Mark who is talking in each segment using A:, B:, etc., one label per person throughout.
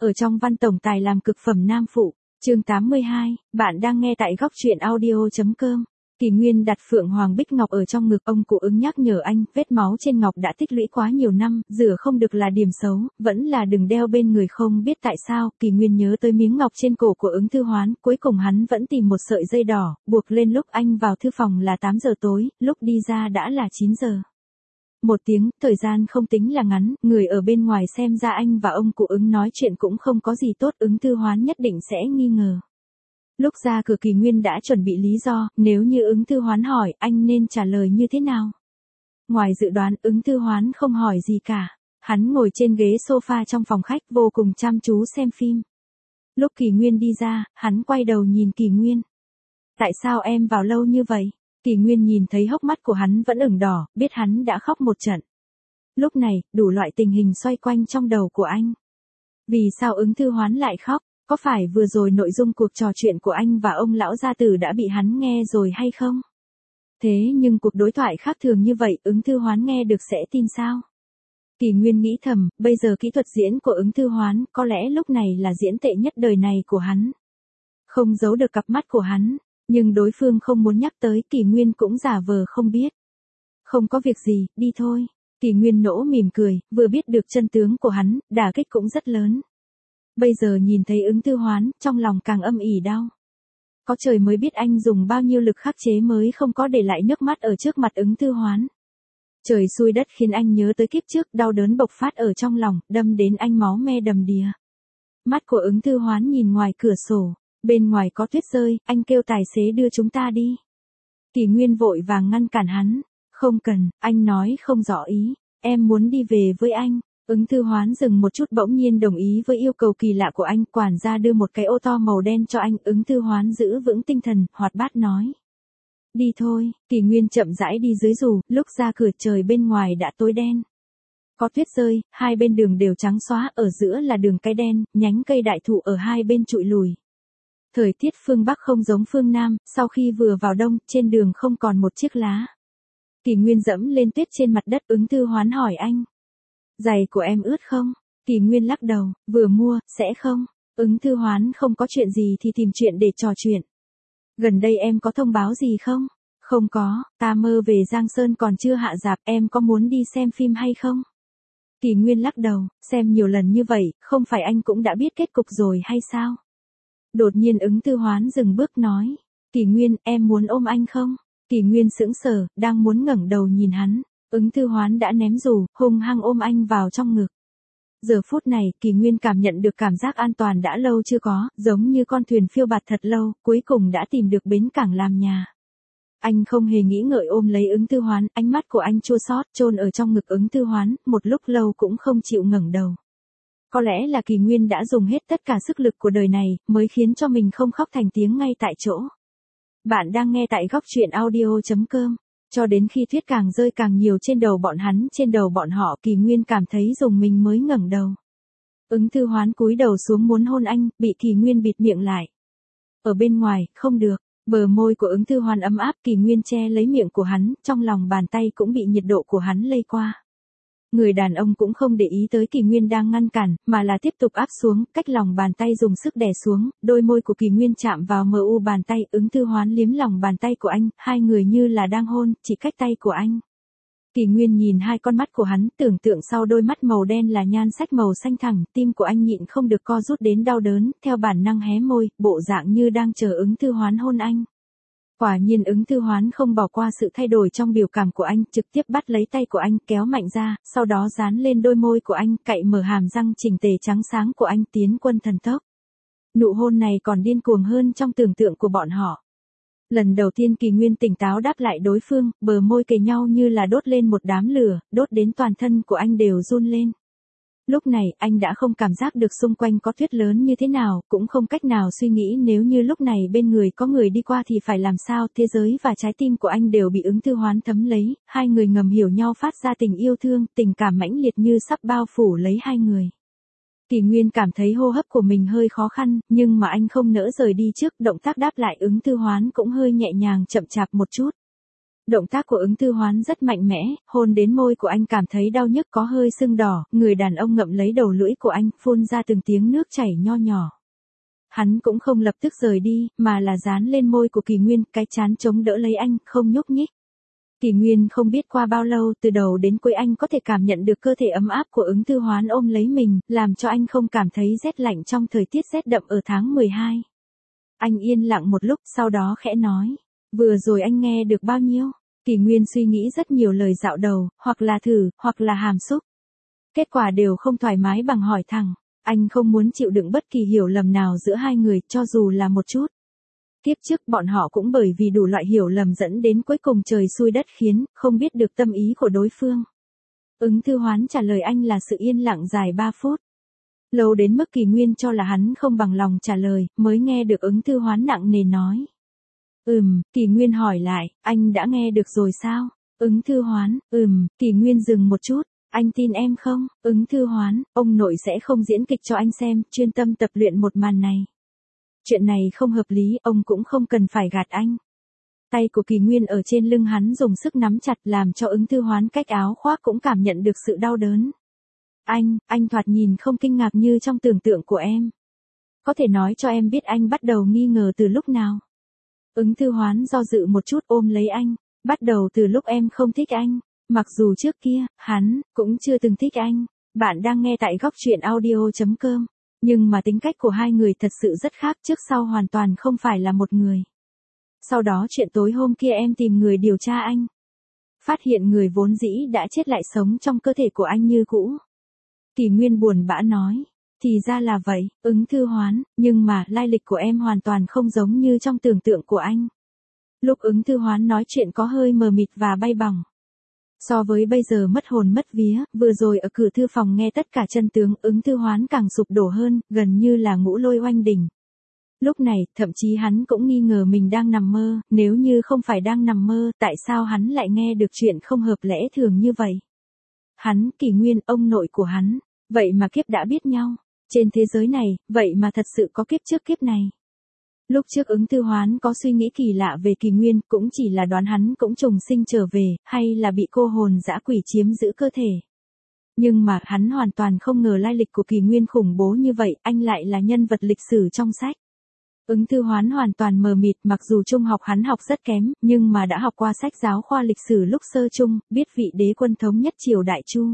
A: ở trong văn tổng tài làm cực phẩm nam phụ. Chương 82, bạn đang nghe tại góc truyện audio.com. Kỳ Nguyên đặt Phượng Hoàng Bích Ngọc ở trong ngực, ông cụ ứng nhắc nhở anh, vết máu trên ngọc đã tích lũy quá nhiều năm, rửa không được là điểm xấu, vẫn là đừng đeo bên người. Không biết tại sao, Kỳ Nguyên nhớ tới miếng ngọc trên cổ của Ứng Thư Hoán, cuối cùng hắn vẫn tìm một sợi dây đỏ, buộc lên lúc anh vào thư phòng là 8 giờ tối, lúc đi ra đã là 9 giờ. Một tiếng, thời gian không tính là ngắn, người ở bên ngoài xem ra anh và ông cụ ứng nói chuyện cũng không có gì tốt, Ứng Thư Hoán nhất định sẽ nghi ngờ. Lúc ra cửa Kỳ Nguyên đã chuẩn bị lý do, nếu như Ứng Thư Hoán hỏi, anh nên trả lời như thế nào? Ngoài dự đoán, Ứng Thư Hoán không hỏi gì cả. Hắn ngồi trên ghế sofa trong phòng khách, vô cùng chăm chú xem phim. Lúc Kỳ Nguyên đi ra, hắn quay đầu nhìn Kỳ Nguyên. Tại sao em vào lâu như vậy? Kỳ Nguyên nhìn thấy hốc mắt của hắn vẫn ửng đỏ, biết hắn đã khóc một trận. Lúc này, đủ loại tình hình xoay quanh trong đầu của anh. Vì sao Ứng Thư Hoán lại khóc? Có phải vừa rồi nội dung cuộc trò chuyện của anh và ông lão gia tử đã bị hắn nghe rồi hay không? Thế nhưng cuộc đối thoại khác thường như vậy, Ứng Thư Hoán nghe được sẽ tin sao? Kỳ Nguyên nghĩ thầm, bây giờ kỹ thuật diễn của Ứng Thư Hoán có lẽ lúc này là diễn tệ nhất đời này của hắn. Không giấu được cặp mắt của hắn, nhưng đối phương không muốn nhắc tới, Kỳ Nguyên cũng giả vờ không biết. Không có việc gì, đi thôi. Kỳ Nguyên nỗ mỉm cười, vừa biết được chân tướng của hắn, đả kích cũng rất lớn. Bây giờ nhìn thấy Ứng Thư Hoán, trong lòng càng âm ỉ đau. Có trời mới biết anh dùng bao nhiêu lực khắc chế mới không có để lại nước mắt ở trước mặt Ứng Thư Hoán. Trời xui đất khiến anh nhớ tới kiếp trước, đau đớn bộc phát ở trong lòng, đâm đến anh máu me đầm đìa. Mắt của Ứng Thư Hoán nhìn ngoài cửa sổ, bên ngoài có tuyết rơi, anh kêu tài xế đưa chúng ta đi. Kỳ Nguyên vội vàng ngăn cản hắn, không cần, anh nói không rõ ý, em muốn đi về với anh. Ứng Thư Hoán dừng một chút bỗng nhiên đồng ý với yêu cầu kỳ lạ của anh, quản gia đưa một cái ô to màu đen cho anh, Ứng Thư Hoán giữ vững tinh thần, hoạt bát nói. Đi thôi, Kỳ Nguyên chậm rãi đi dưới dù, lúc ra cửa trời bên ngoài đã tối đen. Có tuyết rơi, hai bên đường đều trắng xóa, ở giữa là đường cái đen, nhánh cây đại thụ ở hai bên trụi lùi. Thời tiết phương Bắc không giống phương Nam, sau khi vừa vào đông, trên đường không còn một chiếc lá. Kỳ Nguyên dẫm lên tuyết trên mặt đất, Ứng Thư Hoán hỏi anh. Giày của em ướt không? Kỳ Nguyên lắc đầu, vừa mua, sẽ không. Ứng Thư Hoán không có chuyện gì thì tìm chuyện để trò chuyện. Gần đây em có thông báo gì không? Không có, ta mơ về Giang Sơn còn chưa hạ rạp, em có muốn đi xem phim hay không? Kỳ Nguyên lắc đầu, xem nhiều lần như vậy, không phải anh cũng đã biết kết cục rồi hay sao? Đột nhiên Ứng Thư Hoán dừng bước nói. Kỳ Nguyên, em muốn ôm anh không? Kỳ Nguyên sững sờ, đang muốn ngẩng đầu nhìn hắn. Ứng Thư Hoán đã ném dù, hung hăng ôm anh vào trong ngực. Giờ phút này, Kỳ Nguyên cảm nhận được cảm giác an toàn đã lâu chưa có, giống như con thuyền phiêu bạt thật lâu, cuối cùng đã tìm được bến cảng làm nhà. Anh không hề nghĩ ngợi ôm lấy Ứng Thư Hoán, ánh mắt của anh chua xót, chôn ở trong ngực Ứng Thư Hoán, một lúc lâu cũng không chịu ngẩng đầu. Có lẽ là Kỳ Nguyên đã dùng hết tất cả sức lực của đời này, mới khiến cho mình không khóc thành tiếng ngay tại chỗ. Bạn đang nghe tại góc truyện audio.com. Cho đến khi tuyết càng rơi càng nhiều trên đầu bọn hắn, trên đầu bọn họ, Kỳ Nguyên cảm thấy dùng mình mới ngẩng đầu. Ứng Thư Hoán cúi đầu xuống muốn hôn anh, bị Kỳ Nguyên bịt miệng lại. Ở bên ngoài, không được, bờ môi của Ứng Thư Hoán ấm áp, Kỳ Nguyên che lấy miệng của hắn, trong lòng bàn tay cũng bị nhiệt độ của hắn lây qua. Người đàn ông cũng không để ý tới Kỳ Nguyên đang ngăn cản, mà là tiếp tục áp xuống, cách lòng bàn tay dùng sức đè xuống, đôi môi của Kỳ Nguyên chạm vào mờ u bàn tay, Ứng Thư Hoán liếm lòng bàn tay của anh, hai người như là đang hôn, chỉ cách tay của anh. Kỳ Nguyên nhìn hai con mắt của hắn, tưởng tượng sau đôi mắt màu đen là nhan sắc màu xanh thẳm, tim của anh nhịn không được co rút đến đau đớn, theo bản năng hé môi, bộ dạng như đang chờ Ứng Thư Hoán hôn anh. Quả nhiên Ứng Thư Hoán không bỏ qua sự thay đổi trong biểu cảm của anh, trực tiếp bắt lấy tay của anh, kéo mạnh ra, sau đó dán lên đôi môi của anh, cạy mở hàm răng chỉnh tề trắng sáng của anh, tiến quân thần tốc. Nụ hôn này còn điên cuồng hơn trong tưởng tượng của bọn họ. Lần đầu tiên Kỳ Nguyên tỉnh táo đáp lại đối phương, bờ môi kề nhau như là đốt lên một đám lửa, đốt đến toàn thân của anh đều run lên. Lúc này, anh đã không cảm giác được xung quanh có tuyết lớn như thế nào, cũng không cách nào suy nghĩ nếu như lúc này bên người có người đi qua thì phải làm sao, thế giới và trái tim của anh đều bị Ứng Thư Hoán thấm lấy, hai người ngầm hiểu nhau phát ra tình yêu thương, tình cảm mãnh liệt như sắp bao phủ lấy hai người. Kỳ Nguyên cảm thấy hô hấp của mình hơi khó khăn, nhưng mà anh không nỡ rời đi trước, động tác đáp lại Ứng Thư Hoán cũng hơi nhẹ nhàng chậm chạp một chút. Động tác của Ứng Thư Hoán rất mạnh mẽ, hôn đến môi của anh cảm thấy đau nhức có hơi sưng đỏ, người đàn ông ngậm lấy đầu lưỡi của anh, phun ra từng tiếng nước chảy nho nhỏ. Hắn cũng không lập tức rời đi, mà là dán lên môi của Kỳ Nguyên, cái trán chống đỡ lấy anh, không nhúc nhích. Kỳ Nguyên không biết qua bao lâu, từ đầu đến cuối anh có thể cảm nhận được cơ thể ấm áp của Ứng Thư Hoán ôm lấy mình, làm cho anh không cảm thấy rét lạnh trong thời tiết rét đậm ở tháng 12. Anh yên lặng một lúc, sau đó khẽ nói, vừa rồi anh nghe được bao nhiêu? Kỳ Nguyên suy nghĩ rất nhiều lời dạo đầu, hoặc là thử, hoặc là hàm xúc. Kết quả đều không thoải mái bằng hỏi thẳng. Anh không muốn chịu đựng bất kỳ hiểu lầm nào giữa hai người, cho dù là một chút. Kiếp trước bọn họ cũng bởi vì đủ loại hiểu lầm dẫn đến cuối cùng trời xui đất khiến, không biết được tâm ý của đối phương. Ứng Thư Hoán trả lời anh là sự yên lặng dài 3 phút. Lâu đến mức Kỳ Nguyên cho là hắn không bằng lòng trả lời, mới nghe được Ứng Thư Hoán nặng nề nói. Kỳ Nguyên hỏi lại, anh đã nghe được rồi sao? Ứng Thư Hoán, Kỳ Nguyên dừng một chút. Anh tin em không? Ứng Thư Hoán, ông nội sẽ không diễn kịch cho anh xem, chuyên tâm tập luyện một màn này. Chuyện này không hợp lý, ông cũng không cần phải gạt anh. Tay của Kỳ Nguyên ở trên lưng hắn dùng sức nắm chặt làm cho Ứng Thư Hoán cách áo khoác cũng cảm nhận được sự đau đớn. Anh thoạt nhìn không kinh ngạc như trong tưởng tượng của em. Có thể nói cho em biết anh bắt đầu nghi ngờ từ lúc nào? Ứng Thư Hoán do dự một chút ôm lấy anh. Bắt đầu từ lúc em không thích anh. Mặc dù trước kia, hắn cũng chưa từng thích anh. Bạn đang nghe tại góc truyện audio.com. Nhưng mà tính cách của hai người thật sự rất khác, trước sau hoàn toàn không phải là một người. Sau đó chuyện tối hôm kia em tìm người điều tra anh. Phát hiện người vốn dĩ đã chết lại sống trong cơ thể của anh như cũ. Kỳ Nguyên buồn bã nói. Thì ra là vậy, Ứng Thư Hoán, nhưng mà lai lịch của em hoàn toàn không giống như trong tưởng tượng của anh. Lúc Ứng Thư Hoán nói chuyện có hơi mờ mịt và bay bổng. So với bây giờ mất hồn mất vía, vừa rồi ở cửa thư phòng nghe tất cả chân tướng, Ứng Thư Hoán càng sụp đổ hơn, gần như là ngũ lôi oanh đỉnh. Lúc này, thậm chí hắn cũng nghi ngờ mình đang nằm mơ, nếu như không phải đang nằm mơ, tại sao hắn lại nghe được chuyện không hợp lẽ thường như vậy? Hắn, Kỳ Nguyên, ông nội của hắn, vậy mà kiếp đã biết nhau. Trên thế giới này, vậy mà thật sự có kiếp trước kiếp này. Lúc trước Ứng Thư Hoán có suy nghĩ kỳ lạ về Kỳ Nguyên, cũng chỉ là đoán hắn cũng trùng sinh trở về, hay là bị cô hồn dã quỷ chiếm giữ cơ thể. Nhưng mà hắn hoàn toàn không ngờ lai lịch của Kỳ Nguyên khủng bố như vậy, anh lại là nhân vật lịch sử trong sách. Ứng Thư Hoán hoàn toàn mờ mịt, mặc dù trung học hắn học rất kém, nhưng mà đã học qua sách giáo khoa lịch sử lúc sơ trung, biết vị đế quân thống nhất triều Đại Chu.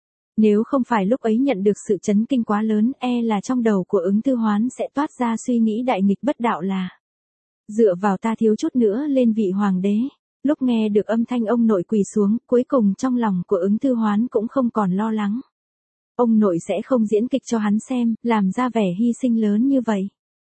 A: Nếu không phải lúc ấy nhận được sự chấn kinh quá lớn, là trong đầu của Ứng Thư Hoán sẽ toát ra suy nghĩ đại nghịch bất đạo là dựa vào ta thiếu chút nữa lên vị hoàng đế. Lúc nghe được âm thanh ông nội quỳ xuống, cuối cùng trong lòng của Ứng Thư Hoán cũng không còn lo lắng. Ông nội sẽ không diễn kịch cho hắn xem, làm ra vẻ hy sinh lớn như vậy.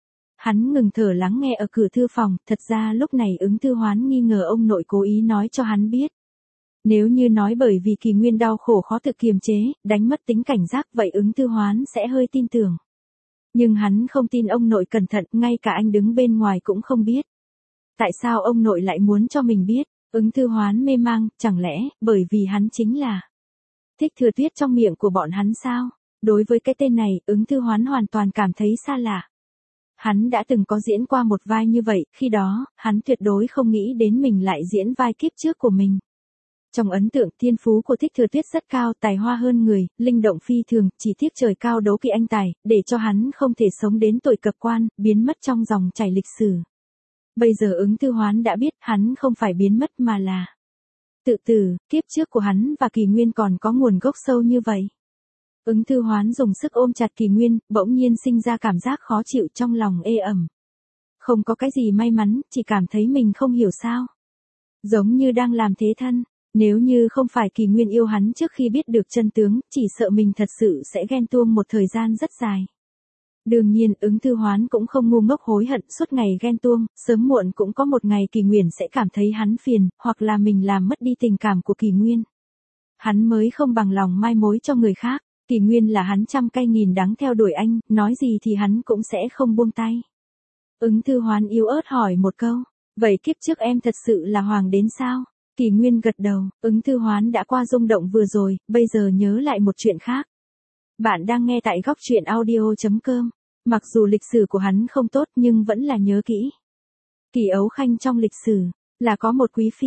A: Hắn ngừng thở lắng nghe ở cửa thư phòng, thật ra lúc này Ứng Thư Hoán nghi ngờ ông nội cố ý nói cho hắn biết. Nếu như nói bởi vì Kỳ Nguyên đau khổ khó tự kiềm chế, đánh mất tính cảnh giác, vậy Ứng Thư Hoán sẽ hơi tin tưởng. Nhưng hắn không tin ông nội cẩn thận, ngay cả anh đứng bên ngoài cũng không biết. Tại sao ông nội lại muốn cho mình biết? Ứng Thư Hoán mê mang, chẳng lẽ, bởi vì hắn chính là Thích Thừa Tuyết trong miệng của bọn hắn sao? Đối với cái tên này, Ứng Thư Hoán hoàn toàn cảm thấy xa lạ. Hắn đã từng có diễn qua một vai như vậy, khi đó, hắn tuyệt đối không nghĩ đến mình lại diễn vai kiếp trước của mình. Trong ấn tượng, thiên phú của Thích Thừa Tuyết rất cao, tài hoa hơn người, linh động phi thường, chỉ tiếc trời cao đố kỵ anh tài, để cho hắn không thể sống đến tuổi cập quan, biến mất trong dòng chảy lịch sử. Bây giờ Ứng Thư Hoán đã biết, hắn không phải biến mất mà là tự tử, kiếp trước của hắn và Kỳ Nguyên còn có nguồn gốc sâu như vậy. Ứng Thư Hoán dùng sức ôm chặt Kỳ Nguyên, bỗng nhiên sinh ra cảm giác khó chịu trong lòng ê ẩm. Không có cái gì may mắn, chỉ cảm thấy mình không hiểu sao. Giống như đang làm thế thân. Nếu như không phải Kỳ Nguyên yêu hắn trước khi biết được chân tướng, chỉ sợ mình thật sự sẽ ghen tuông một thời gian rất dài. Đương nhiên, Ứng Thư Hoán cũng không ngu ngốc hối hận suốt ngày ghen tuông, sớm muộn cũng có một ngày Kỳ Nguyên sẽ cảm thấy hắn phiền, hoặc là mình làm mất đi tình cảm của Kỳ Nguyên. Hắn mới không bằng lòng mai mối cho người khác, Kỳ Nguyên là hắn trăm cay nghìn đắng theo đuổi anh, nói gì thì hắn cũng sẽ không buông tay. Ứng Thư Hoán yếu ớt hỏi một câu, vậy kiếp trước em thật sự là hoàng đến sao? Kỳ Nguyên gật đầu, Ứng Thư Hoán đã qua rung động vừa rồi, bây giờ nhớ lại một chuyện khác. Bạn đang nghe tại góc truyện audio.com. Mặc dù lịch sử của hắn không tốt nhưng vẫn là nhớ kỹ. Kỳ Ấu Khanh trong lịch sử, là có một quý phi,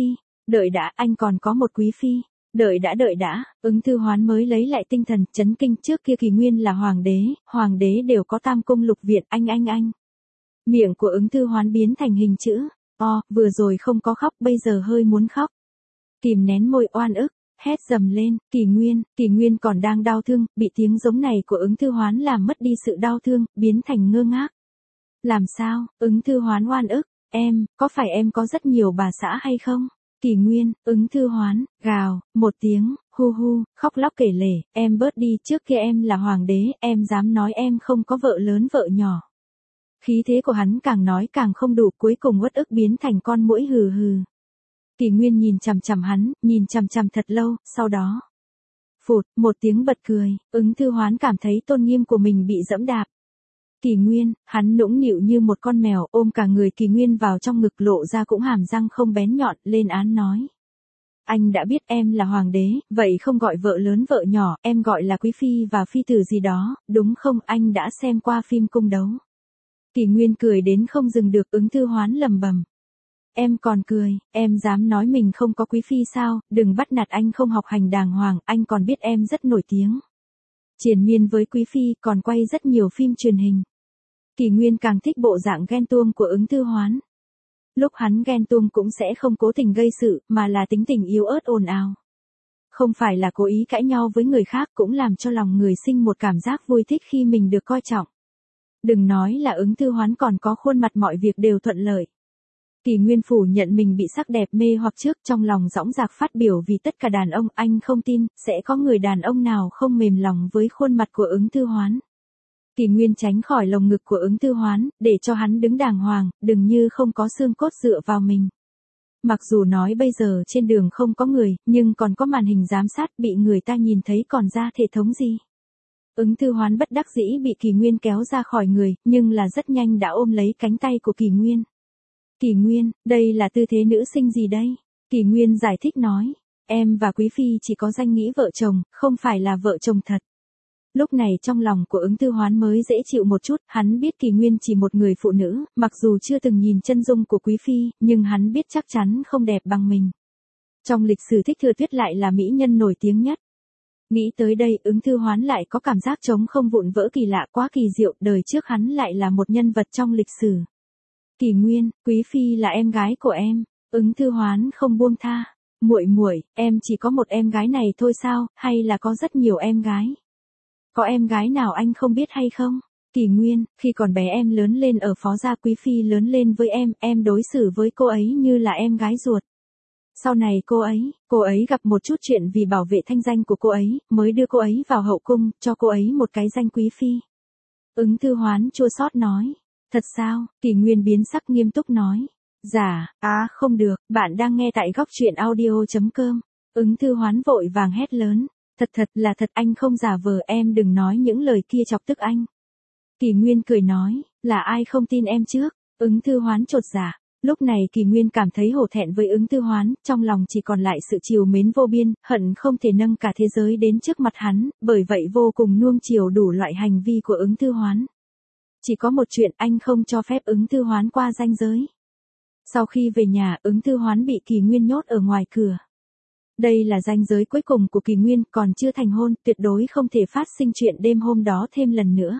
A: Đợi đã, anh còn có một quý phi. Đợi đã, Ứng Thư Hoán mới lấy lại tinh thần, chấn kinh, trước kia Kỳ Nguyên là hoàng đế đều có tam cung lục viện, anh. Miệng của Ứng Thư Hoán biến thành hình chữ O, vừa rồi không có khóc, bây giờ hơi muốn khóc. Kìm nén môi oan ức, hét dầm lên, Kỳ Nguyên còn đang đau thương, bị tiếng giống này của Ứng Thư Hoán làm mất đi sự đau thương, biến thành ngơ ngác. Làm sao? Ứng Thư Hoán oan ức, có phải em có rất nhiều bà xã hay không? Kỳ Nguyên, Ứng Thư Hoán, gào, một tiếng, hu, khóc lóc kể lể, em bớt đi, trước kia em là hoàng đế, em dám nói em không có vợ lớn vợ nhỏ. Khí thế của hắn càng nói càng không đủ, cuối cùng uất ức biến thành con muỗi hừ. Kỳ Nguyên nhìn chằm chằm hắn, nhìn chằm chằm thật lâu, sau đó. Phụt, một tiếng bật cười, Ứng Thư Hoán cảm thấy tôn nghiêm của mình bị dẫm đạp. Kỳ Nguyên, hắn nũng nịu như một con mèo, ôm cả người Kỳ Nguyên vào trong ngực, lộ ra cũng hàm răng không bén nhọn, lên án nói. Anh đã biết em là hoàng đế, vậy không gọi vợ lớn vợ nhỏ, em gọi là quý phi và phi tử gì đó, đúng không? Anh đã xem qua phim cung đấu. Kỳ Nguyên cười đến không dừng được, Ứng Thư Hoán lầm bầm. Em còn cười, em dám nói mình không có quý phi sao, đừng bắt nạt anh không học hành đàng hoàng, anh còn biết em rất nổi tiếng. Triền miên với quý phi, còn quay rất nhiều phim truyền hình. Kỳ Nguyên càng thích bộ dạng ghen tuông của Ứng Thư Hoán. Lúc hắn ghen tuông cũng sẽ không cố tình gây sự, mà là tính tình yếu ớt ồn ào. Không phải là cố ý cãi nhau với người khác, cũng làm cho lòng người sinh một cảm giác vui thích khi mình được coi trọng. Đừng nói là Ứng Thư Hoán còn có khuôn mặt mọi việc đều thuận lợi. Kỳ Nguyên phủ nhận mình bị sắc đẹp mê hoặc trước, trong lòng dõng dạc phát biểu vì tất cả đàn ông, anh không tin, sẽ có người đàn ông nào không mềm lòng với khuôn mặt của Ứng Thư Hoán. Kỳ Nguyên tránh khỏi lồng ngực của Ứng Thư Hoán, để cho hắn đứng đàng hoàng, đừng như không có xương cốt dựa vào mình. Mặc dù nói bây giờ trên đường không có người, nhưng còn có màn hình giám sát, bị người ta nhìn thấy còn ra thể thống gì. Ứng Thư Hoán bất đắc dĩ bị Kỳ Nguyên kéo ra khỏi người, nhưng là rất nhanh đã ôm lấy cánh tay của Kỳ Nguyên. Kỳ Nguyên, đây là tư thế nữ sinh gì đây? Kỳ Nguyên giải thích nói, em và quý phi chỉ có danh nghĩa vợ chồng, không phải là vợ chồng thật. Lúc này trong lòng của Ứng Thư Hoán mới dễ chịu một chút, hắn biết Kỳ Nguyên chỉ một người phụ nữ, mặc dù chưa từng nhìn chân dung của quý phi, nhưng hắn biết chắc chắn không đẹp bằng mình. Trong lịch sử Thích Thừa Tuyết lại là mỹ nhân nổi tiếng nhất. Nghĩ tới đây, Ứng Thư Hoán lại có cảm giác trống không vụn vỡ kỳ lạ, quá kỳ diệu, đời trước hắn lại là một nhân vật trong lịch sử. Kỳ Nguyên, quý phi là em gái của em. Ứng Thư Hoán không buông tha. Muội, em chỉ có một em gái này thôi sao, hay là có rất nhiều em gái? Có em gái nào anh không biết hay không? Kỳ Nguyên, khi còn bé em lớn lên ở Phó gia, quý phi lớn lên với em đối xử với cô ấy như là em gái ruột. Sau này cô ấy gặp một chút chuyện, vì bảo vệ thanh danh của cô ấy, mới đưa cô ấy vào hậu cung, cho cô ấy một cái danh quý phi. Ứng Thư Hoán chua xót nói. Thật sao? Kỳ Nguyên biến sắc nghiêm túc nói. Dạ, không được, bạn đang nghe tại góc truyện audio.com. Ứng Thư Hoán vội vàng hét lớn. Thật là thật, anh không giả vờ, em đừng nói những lời kia chọc tức anh. Kỳ Nguyên cười nói, là ai không tin em trước? Ứng Thư Hoán chột dạ. Lúc này Kỳ Nguyên cảm thấy hổ thẹn với Ứng Thư Hoán, trong lòng chỉ còn lại sự trìu mến vô biên, hận không thể nâng cả thế giới đến trước mặt hắn, bởi vậy vô cùng nuông chiều đủ loại hành vi của Ứng Thư Hoán. Chỉ có một chuyện, anh không cho phép Ứng Thư Hoán qua ranh giới. Sau khi về nhà, Ứng Thư Hoán bị Kỳ Nguyên nhốt ở ngoài cửa. Đây là ranh giới cuối cùng của Kỳ Nguyên, còn chưa thành hôn, tuyệt đối không thể phát sinh chuyện đêm hôm đó thêm lần nữa.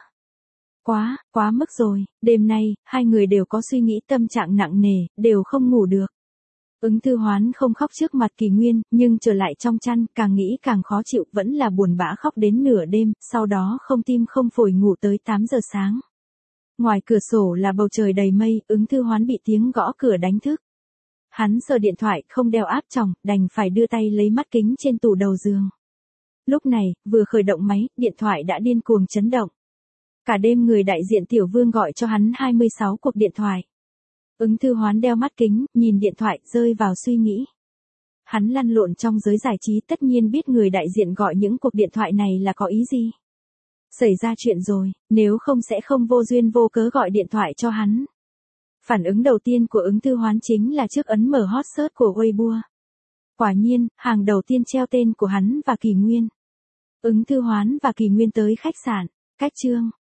A: Quá mức rồi, đêm nay, hai người đều có suy nghĩ, tâm trạng nặng nề, đều không ngủ được. Ứng Thư Hoán không khóc trước mặt Kỳ Nguyên, nhưng trở lại trong chăn, càng nghĩ càng khó chịu, vẫn là buồn bã khóc đến nửa đêm, sau đó không tim không phổi ngủ tới 8 giờ sáng. Ngoài cửa sổ là bầu trời đầy mây, Ứng Thư Hoán bị tiếng gõ cửa đánh thức. Hắn sờ điện thoại, không đeo áp tròng, đành phải đưa tay lấy mắt kính trên tủ đầu giường. Lúc này, vừa khởi động máy, điện thoại đã điên cuồng chấn động. Cả đêm người đại diện Tiểu Vương gọi cho hắn 26 cuộc điện thoại. Ứng Thư Hoán đeo mắt kính, nhìn điện thoại, rơi vào suy nghĩ. Hắn lăn lộn trong giới giải trí, tất nhiên biết người đại diện gọi những cuộc điện thoại này là có ý gì. Xảy ra chuyện rồi, nếu không sẽ không vô duyên vô cớ gọi điện thoại cho hắn. Phản ứng đầu tiên của Ứng Thư Hoán chính là trước ấn mở hot search của Weibo. Quả nhiên, hàng đầu tiên treo tên của hắn và Kỳ Nguyên. Ứng Thư Hoán và Kỳ Nguyên tới khách sạn, cách chương.